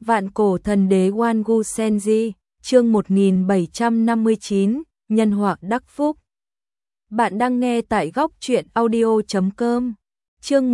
Vạn cổ thần đế Wangu Senji, chương 1759, nhân họa đắc phúc. Bạn đang nghe tại góc truyện audio.com. Chương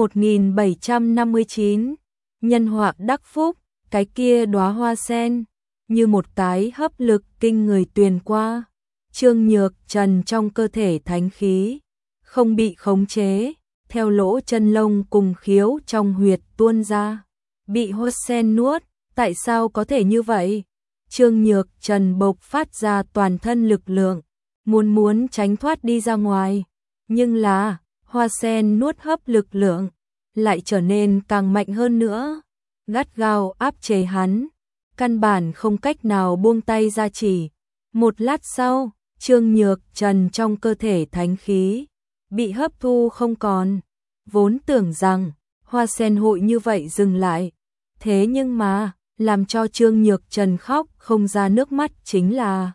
1759, nhân họa đắc phúc. Cái kia đóa hoa sen như một cái hấp lực kinh người tuyền qua. Trương Nhược Trần trong cơ thể thánh khí không bị khống chế, theo lỗ chân lông cùng khiếu trong huyệt tuôn ra, bị hoa sen nuốt. Tại sao có thể như vậy? Trương Nhược Trần bộc phát ra toàn thân lực lượng, muốn tránh thoát đi ra ngoài, nhưng là hoa sen nuốt hấp lực lượng lại trở nên càng mạnh hơn nữa, gắt gao áp chế hắn, căn bản không cách nào buông tay ra. Chỉ một lát sau, Trương Nhược Trần trong cơ thể thánh khí bị hấp thu không còn. Vốn tưởng rằng hoa sen hội như vậy dừng lại, thế nhưng mà làm cho Trương Nhược Trần khóc không ra nước mắt chính là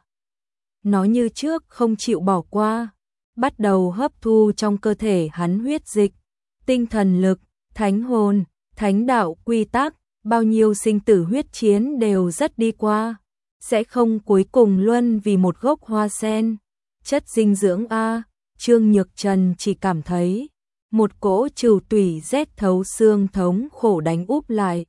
nó như trước không chịu bỏ qua, bắt đầu hấp thu trong cơ thể hắn huyết dịch, tinh thần lực, thánh hồn, thánh đạo quy tắc, bao nhiêu sinh tử huyết chiến đều rất đi qua, sẽ không cuối cùng luân vì một gốc hoa sen. Chất dinh dưỡng a, Trương Nhược Trần chỉ cảm thấy một cỗ trừu tủy rét thấu xương thống khổ đánh úp lại.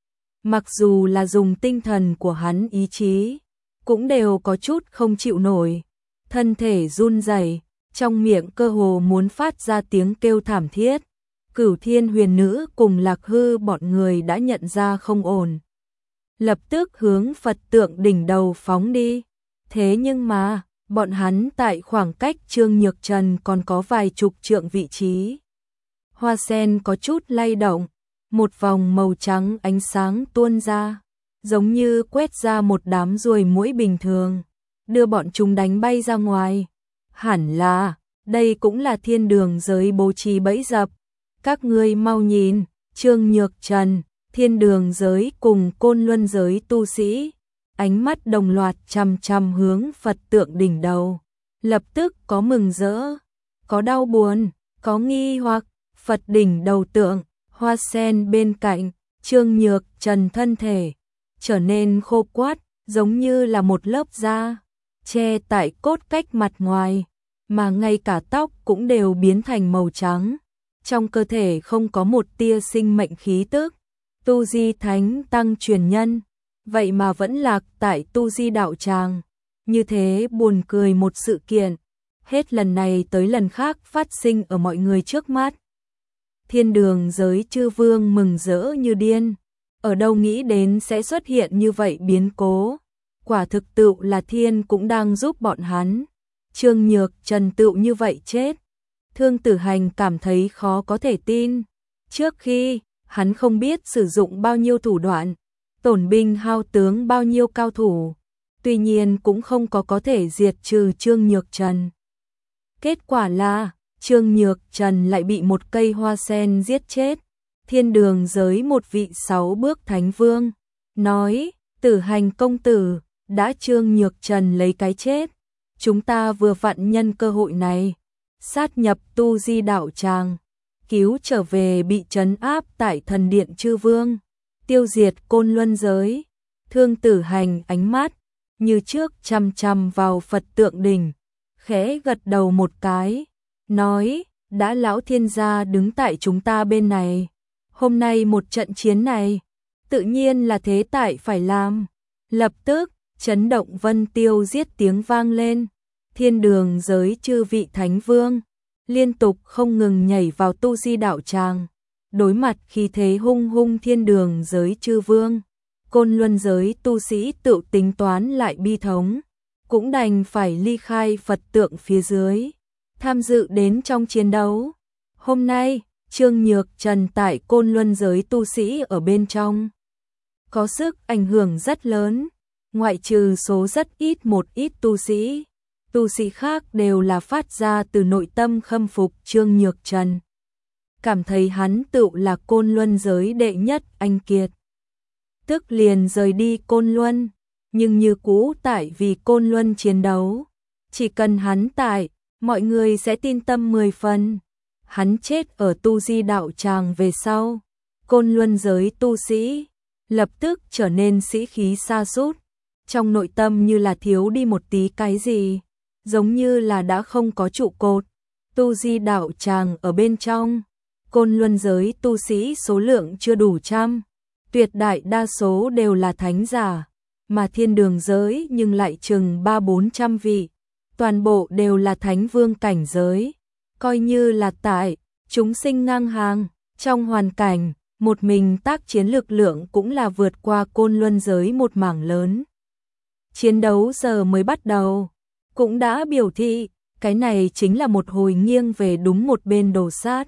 Mặc dù là dùng tinh thần của hắn ý chí, cũng đều có chút không chịu nổi. Thân thể run rẩy, trong miệng cơ hồ muốn phát ra tiếng kêu thảm thiết. Cửu Thiên Huyền Nữ cùng Lạc Hư bọn người đã nhận ra không ổn, lập tức hướng Phật tượng đỉnh đầu phóng đi. Thế nhưng mà, bọn hắn tại khoảng cách Trương Nhược Trần còn có vài chục trượng vị trí. Hoa sen có chút lay động, một vòng màu trắng ánh sáng tuôn ra, giống như quét ra một đám ruồi muỗi bình thường, đưa bọn chúng đánh bay ra ngoài. Hẳn là, đây cũng là thiên đường giới bố trí bẫy dập. Các ngươi mau nhìn, Trương Nhược Trần, thiên đường giới cùng côn luân giới tu sĩ, ánh mắt đồng loạt chằm chằm hướng Phật tượng đỉnh đầu. Lập tức có mừng rỡ, có đau buồn, có nghi hoặc. Phật đỉnh đầu tượng, hoa sen bên cạnh, Trương Nhược Trần thân thể trở nên khô quắt, giống như là một lớp da che tại cốt cách mặt ngoài, mà ngay cả tóc cũng đều biến thành màu trắng. Trong cơ thể không có một tia sinh mệnh khí tức. Tu Di Thánh Tăng truyền nhân, vậy mà vẫn lạc tại Tu Di đạo tràng. Như thế buồn cười một sự kiện, hết lần này tới lần khác phát sinh ở mọi người trước mắt. Thiên đường giới chư vương mừng rỡ như điên, ở đâu nghĩ đến sẽ xuất hiện như vậy biến cố. Quả thực tựu là thiên cũng đang giúp bọn hắn. Trương Nhược Trần tựu như vậy chết. Thương Tử Hành cảm thấy khó có thể tin. Trước khi, hắn không biết sử dụng bao nhiêu thủ đoạn, tổn binh hao tướng bao nhiêu cao thủ, tuy nhiên cũng không có thể diệt trừ Trương Nhược Trần. Kết quả là Trương Nhược Trần lại bị một cây hoa sen giết chết. Thiên đường giới một vị 6 bước thánh vương nói, Tử Hành công tử, đã Trương Nhược Trần lấy cái chết, chúng ta vừa vặn nhân cơ hội này sát nhập Tu Di đạo tràng, cứu trở về bị trấn áp tại thần điện chư vương, tiêu diệt côn luân giới. Thương Tử Hành ánh mắt như trước chằm chằm vào Phật tượng đỉnh, khẽ gật đầu một cái, nói, đã lão thiên gia đứng tại chúng ta bên này, hôm nay một trận chiến này, tự nhiên là thế tại phải làm. Lập tức, chấn động vân tiêu giết tiếng vang lên, thiên đường giới chư vị thánh vương liên tục không ngừng nhảy vào Tu Di đạo tràng, đối mặt khí thế hung hung thiên đường giới chư vương. Côn luân giới tu sĩ tự tính toán lại bi thống, cũng đành phải ly khai Phật tượng phía dưới, tham dự đến trong chiến đấu. Hôm nay, Trương Nhược Trần tại côn luân giới tu sĩ ở bên trong có sức ảnh hưởng rất lớn, ngoại trừ số rất ít một ít tu sĩ khác đều là phát ra từ nội tâm khâm phục Trương Nhược Trần, cảm thấy hắn tựu là côn luân giới đệ nhất anh kiệt. Tức liền rời đi côn luân, nhưng như cũ tại vì côn luân chiến đấu, chỉ cần hắn tại, mọi người sẽ tin tâm 10 phần. Hắn chết ở Tu Di đạo tràng về sau, côn luân giới tu sĩ lập tức trở nên sĩ khí sa sút, trong nội tâm như là thiếu đi một tí cái gì, giống như là đã không có trụ cột, tu di đạo tràng ở bên trong. Côn Luân giới tu sĩ số lượng chưa đủ trăm, tuyệt đại đa số đều là thánh giả, mà thiên đường giới nhưng lại chừng 300-400 vị, toàn bộ đều là thánh vương cảnh giới, coi như là tại chúng sinh ngang hàng, trong hoàn cảnh một mình tác chiến lực lượng cũng là vượt qua Côn Luân giới một mảng lớn. Chiến đấu giờ mới bắt đầu, cũng đã biểu thị, cái này chính là một hồi nghiêng về đúng một bên đồ sát.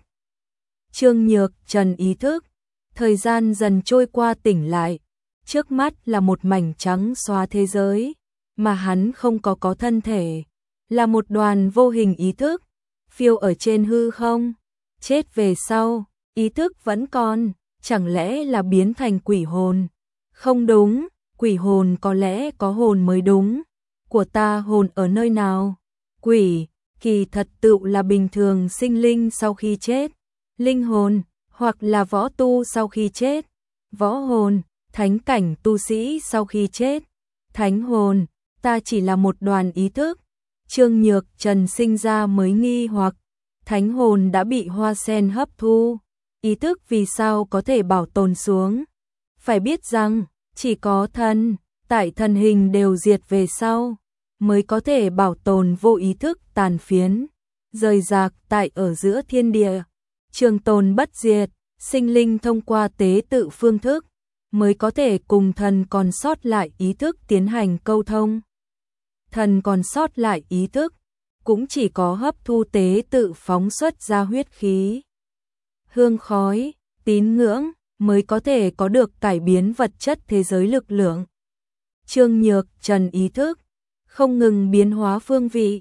Trương Nhược Trần ý thức, thời gian dần trôi qua tỉnh lại, trước mắt là một mảnh trắng xóa thế giới, mà hắn không có thân thể, là một đoàn vô hình ý thức, phiêu ở trên hư không, chết về sau, ý thức vẫn còn, chẳng lẽ là biến thành quỷ hồn? Không đúng, quỷ hồn có lẽ có hồn mới đúng, của ta hồn ở nơi nào? Quỷ, kỳ thật tựu là bình thường sinh linh sau khi chết, linh hồn, hoặc là võ tu sau khi chết, võ hồn, thánh cảnh tu sĩ sau khi chết, thánh hồn, ta chỉ là một đoàn ý thức. Trương Nhược Trần sinh ra mới nghi hoặc, thánh hồn đã bị hoa sen hấp thu, ý thức vì sao có thể bảo tồn xuống? Phải biết rằng, chỉ có thân, tại thân hình đều diệt về sau, mới có thể bảo tồn vô ý thức tàn phiến, rời rạc tại ở giữa thiên địa, trường tồn bất diệt, sinh linh thông qua tế tự phương thức, mới có thể cùng thần còn sót lại ý thức tiến hành câu thông. Thần còn sót lại ý thức, cũng chỉ có hấp thu tế tự phóng xuất ra huyết khí, hương khói, tín ngưỡng, mới có thể có được cải biến vật chất thế giới lực lượng. Trương Nhược Trần ý thức, không ngừng biến hóa phương vị,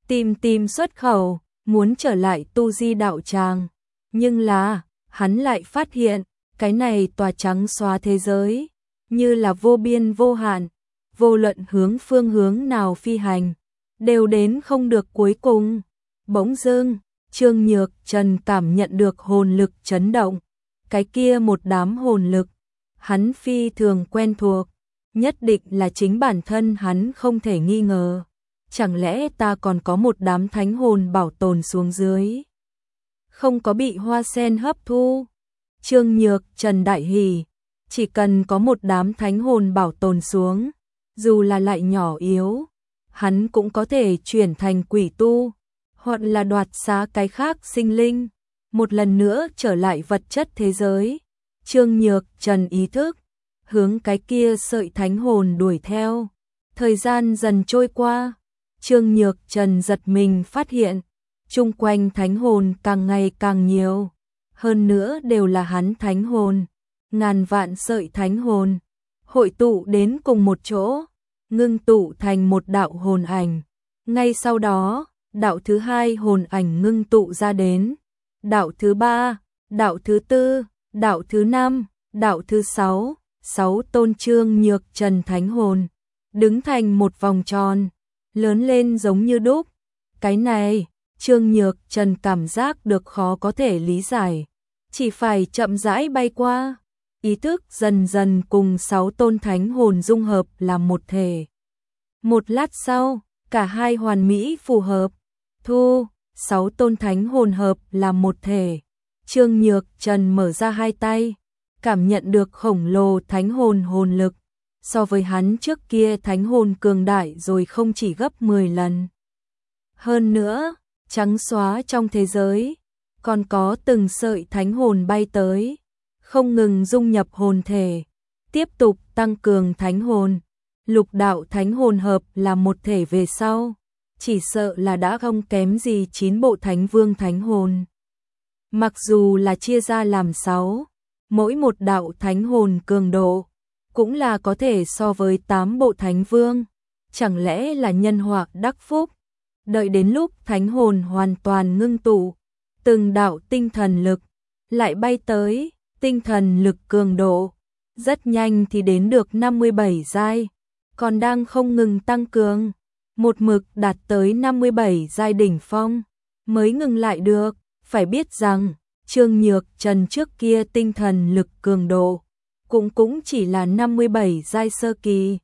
tìm xuất khẩu, muốn trở lại tu di đạo tràng. Nhưng là, hắn lại phát hiện, cái này tòa trắng xóa thế giới, như là vô biên vô hạn, vô luận phương hướng nào phi hành, đều đến không được cuối cùng. Bỗng dưng, Trương Nhược Trần cảm nhận được hồn lực chấn động, cái kia một đám hồn lực, hắn phi thường quen thuộc, nhất định là chính bản thân hắn không thể nghi ngờ. Chẳng lẽ ta còn có một đám thánh hồn bảo tồn xuống dưới, không có bị hoa sen hấp thu? Trương Nhược Trần đại hỉ, chỉ cần có một đám thánh hồn bảo tồn xuống, dù là lại nhỏ yếu, hắn cũng có thể chuyển thành quỷ tu, hoặc là đoạt xá cái khác sinh linh, một lần nữa trở lại vật chất thế giới. Trương Nhược Trần ý thức, hướng cái kia sợi thánh hồn đuổi theo. Thời gian dần trôi qua, Trương Nhược Trần giật mình phát hiện, chung quanh thánh hồn càng ngày càng nhiều, hơn nữa đều là hắn thánh hồn, ngàn vạn sợi thánh hồn, hội tụ đến cùng một chỗ, ngưng tụ thành một đạo hồn ảnh. Ngay sau đó, đạo thứ hai hồn ảnh ngưng tụ ra đến, đạo thứ ba, đạo thứ tư, đạo thứ năm, đạo thứ sáu, 6 tôn Trương Nhược Trần thánh hồn, đứng thành một vòng tròn, lớn lên giống như đúc. Cái này, Trương Nhược Trần cảm giác được khó có thể lý giải, chỉ phải chậm rãi bay qua, ý thức dần dần cùng 6 tôn thánh hồn dung hợp làm một thể. Một lát sau, cả hai hoàn mỹ phù hợp, 6 tôn thánh hồn hợp làm một thể. Trương Nhược Trần mở ra hai tay, cảm nhận được khổng lồ thánh hồn lực, so với hắn trước kia thánh hồn cường đại rồi không chỉ gấp 10 lần. Hơn nữa, trắng xóa trong thế giới, còn có từng sợi thánh hồn bay tới, không ngừng dung nhập hồn thể, tiếp tục tăng cường thánh hồn. Lục đạo thánh hồn hợp là một thể về sau, chỉ sợ là đã không kém gì 9 bộ thánh vương thánh hồn. Mặc dù là chia ra làm 6, mỗi một đạo thánh hồn cường độ, cũng là có thể so với 8 bộ thánh vương, chẳng lẽ là nhân họa đắc phúc. Đợi đến lúc thánh hồn hoàn toàn ngưng tụ, từng đạo tinh thần lực lại bay tới, tinh thần lực cường độ rất nhanh thì đến được 57 giai, còn đang không ngừng tăng cường, một mực đạt tới 57 giai đỉnh phong mới ngừng lại được. Phải biết rằng Trương Nhược Trần trước kia tinh thần lực cường độ cũng chỉ là 57 giai sơ kỳ.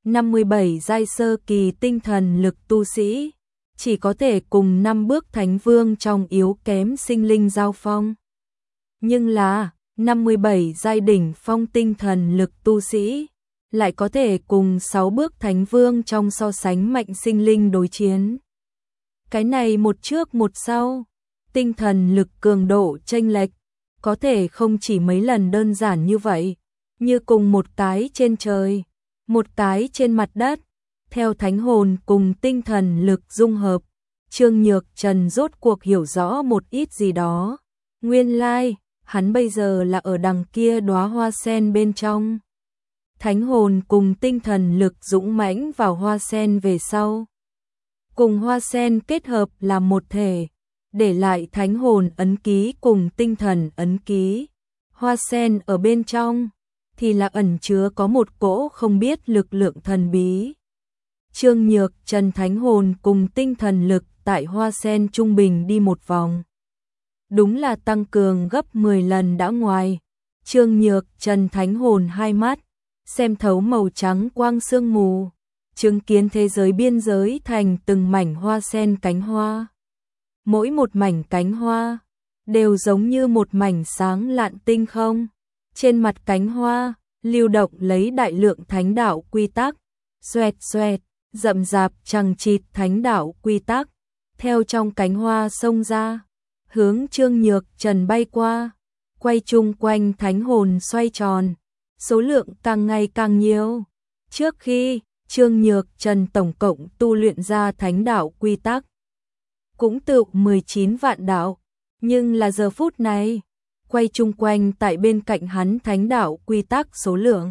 57 giai sơ kỳ tinh thần lực tu sĩ, chỉ có thể cùng 5 bước thánh vương trong yếu kém sinh linh giao phong. Nhưng là 57 giai đỉnh phong tinh thần lực tu sĩ, lại có thể cùng 6 bước thánh vương trong so sánh mạnh sinh linh đối chiến. Cái này một trước một sau, tinh thần lực cường độ chênh lệch, có thể không chỉ mấy lần đơn giản như vậy, như cùng một cái trên trời, một cái trên mặt đất. Theo thánh hồn cùng tinh thần lực dung hợp, Trương Nhược Trần rốt cuộc hiểu rõ một ít gì đó. Nguyên lai, hắn bây giờ là ở đằng kia đóa hoa sen bên trong. Thánh hồn cùng tinh thần lực dũng mãnh vào hoa sen về sau, cùng hoa sen kết hợp làm một thể, để lại thánh hồn ấn ký cùng tinh thần ấn ký. Hoa sen ở bên trong thì là ẩn chứa có một cỗ không biết lực lượng thần bí. Trương Nhược Trần thánh hồn cùng tinh thần lực tại hoa sen trung bình đi một vòng, đúng là tăng cường gấp 10 lần đã ngoài. Trương Nhược Trần thánh hồn hai mắt xem thấu màu trắng quang sương mù, chứng kiến thế giới biên giới thành từng mảnh hoa sen cánh hoa. Mỗi một mảnh cánh hoa đều giống như một mảnh sáng lạn tinh không. Trên mặt cánh hoa lưu động lấy đại lượng thánh đạo quy tắc, xoẹt xoẹt, rậm rạp chằng chịt thánh đạo quy tắc theo trong cánh hoa xông ra, hướng Trương Nhược Trần bay qua, quay chung quanh thánh hồn xoay tròn, số lượng càng ngày càng nhiều. Trước khi Trương Nhược Trần tổng cộng tu luyện ra thánh đạo quy tắc cũng tự 19 vạn đạo, nhưng là giờ phút này, quay chung quanh tại bên cạnh hắn thánh đạo quy tắc số lượng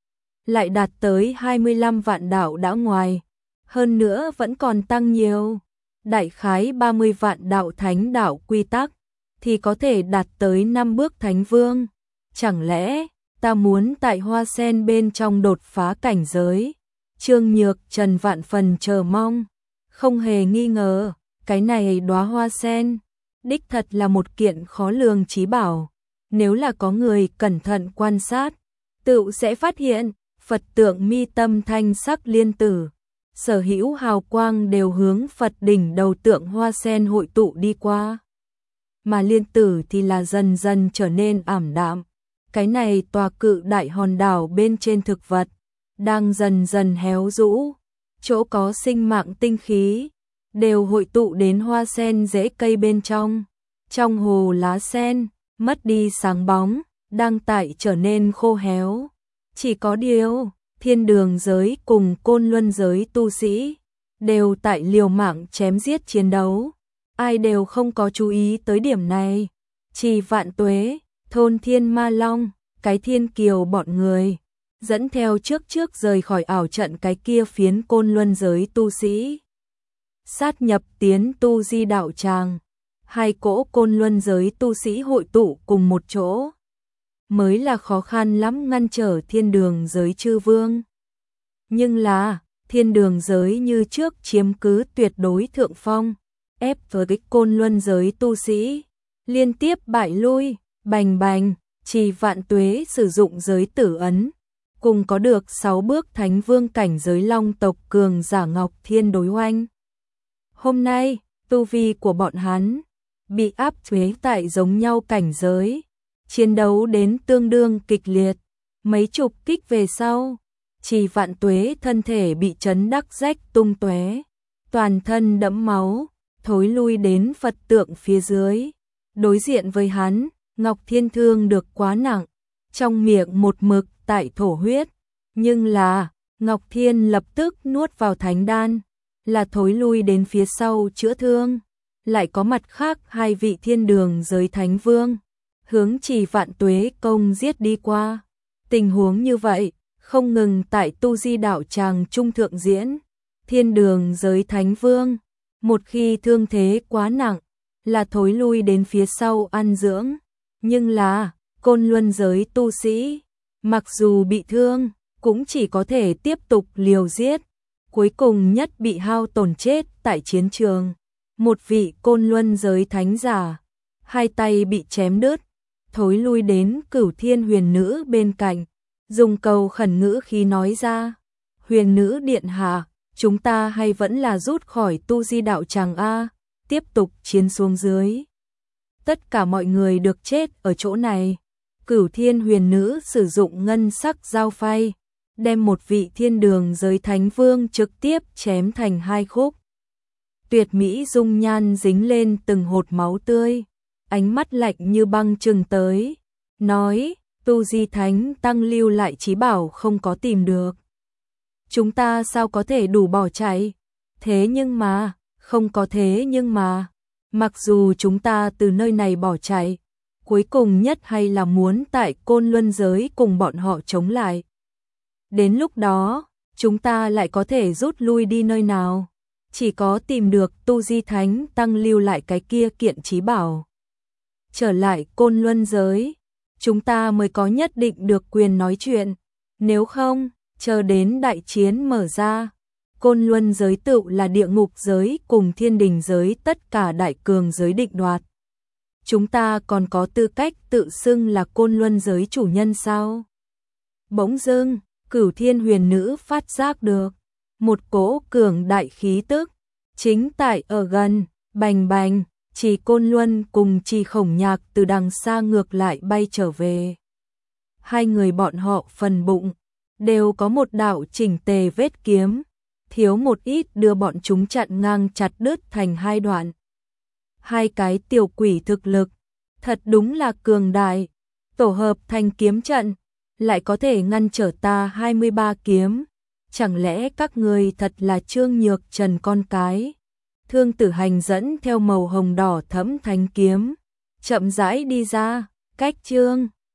lại đạt tới 25 vạn đạo đã ngoài, hơn nữa vẫn còn tăng nhiều. Đại khái 30 vạn đạo thánh đạo quy tắc thì có thể đạt tới 5 bước thánh vương. Chẳng lẽ ta muốn tại hoa sen bên trong đột phá cảnh giới? Trương Nhược Trần vạn phần chờ mong, không hề nghi ngờ, cái này đóa hoa sen đích thật là một kiện khó lường chí bảo. Nếu là có người cẩn thận quan sát, tự sẽ phát hiện Phật tượng mi tâm thanh sắc liên tử, sở hữu hào quang đều hướng Phật đỉnh đầu tượng hoa sen hội tụ đi qua. Mà liên tử thì là dần dần trở nên ảm đạm. Cái này tòa cự đại hòn đảo bên trên thực vật đang dần dần héo rũ, chỗ có sinh mạng tinh khí đều hội tụ đến hoa sen rễ cây bên trong. Trong hồ lá sen mất đi sáng bóng, đang tại trở nên khô héo. Chỉ có điều, thiên đường giới cùng côn luân giới tu sĩ đều tại liều mạng chém giết chiến đấu, ai đều không có chú ý tới điểm này. Chỉ Vạn Tuế, thôn Thiên Ma Long, cái Thiên Kiều bọn người dẫn theo trước rời khỏi ảo trận cái kia phiến côn luân giới tu sĩ, sát nhập tiến tu di đạo tràng. Hai cỗ côn luân giới tu sĩ hội tụ cùng một chỗ, mới là khó khăn lắm ngăn trở thiên đường giới chư vương. Nhưng là, thiên đường giới như trước chiếm cứ tuyệt đối thượng phong, ép với cái côn luân giới tu sĩ, liên tiếp bại lui, bành bành. Chỉ Vạn Tuế sử dụng giới tử ấn, cùng có được 6 bước thánh vương cảnh giới long tộc cường giả Ngọc Thiên đối oanh. Hôm nay, tu vi của bọn hắn bị áp chế tại giống nhau cảnh giới, chiến đấu đến tương đương kịch liệt. Mấy chục kích về sau, Chỉ Vạn Tuế thân thể bị chấn đắc rách tung tóe, toàn thân đẫm máu, thối lui đến Phật tượng phía dưới. Đối diện với hắn, Ngọc Thiên thương được quá nặng, trong miệng một mực tại thổ huyết, nhưng là Ngọc Thiên lập tức nuốt vào thánh đan, là thối lui đến phía sau chữa thương. Lại có mặt khác hai vị thiên đường giới thánh vương hướng Chỉ Vạn Tuế công giết đi qua. Tình huống như vậy không ngừng tại tu di đạo tràng trung thượng diễn. Thiên đường giới thánh vương một khi thương thế quá nặng là thối lui đến phía sau ăn dưỡng, nhưng là côn luân giới tu sĩ mặc dù bị thương cũng chỉ có thể tiếp tục liều giết, cuối cùng nhất bị hao tổn chết tại chiến trường. Một vị côn luân giới thánh giả, hai tay bị chém đứt, thối lui đến Cửu Thiên Huyền Nữ bên cạnh, dùng cầu khẩn ngữ khí nói ra, huyền nữ điện hạ, chúng ta hay vẫn là rút khỏi tu di đạo tràng a, tiếp tục chiến xuống dưới. Tất cả mọi người được chết ở chỗ này. Cửu thiên huyền nữ sử dụng ngân sắc dao phay, đem một vị thiên đường giới thánh vương trực tiếp chém thành hai khúc. Tuyệt mỹ dung nhan dính lên từng hột máu tươi, ánh mắt lạnh như băng trừng tới, nói, tu di thánh tăng lưu lại chí bảo không có tìm được. Chúng ta sao có thể đủ bỏ chạy? Thế nhưng mà, không có thế nhưng mà, mặc dù chúng ta từ nơi này bỏ chạy, cuối cùng nhất hay là muốn tại Côn Luân giới cùng bọn họ chống lại. Đến lúc đó, chúng ta lại có thể rút lui đi nơi nào? Chỉ có tìm được tu di thánh tăng lưu lại cái kia kiện chí bảo. Trở lại Côn Luân giới, chúng ta mới có nhất định được quyền nói chuyện. Nếu không, chờ đến đại chiến mở ra, Côn Luân giới tựu là địa ngục giới cùng thiên đình giới tất cả đại cường giới định đoạt. Chúng ta còn có tư cách tự xưng là Côn Luân giới chủ nhân sao? Bỗng dưng, Cửu thiên huyền nữ phát giác được một cỗ cường đại khí tức, chính tại ở gần, bành bành, Trì Côn Luân cùng Trì Khổng Nhạc từ đằng xa ngược lại bay trở về. Hai người bọn họ phần bụng đều có một đạo chỉnh tề vết kiếm, thiếu một ít đưa bọn chúng chặn ngang chặt đứt thành hai đoạn. Hai cái tiểu quỷ thực lực, thật đúng là cường đại, tổ hợp thành kiếm trận, lại có thể ngăn trở ta 23 kiếm. Chẳng lẽ các người thật là Trương Nhược Trần con cái? Thương Tử Hành dẫn theo màu hồng đỏ thẫm thánh kiếm, chậm rãi đi ra, cách Trương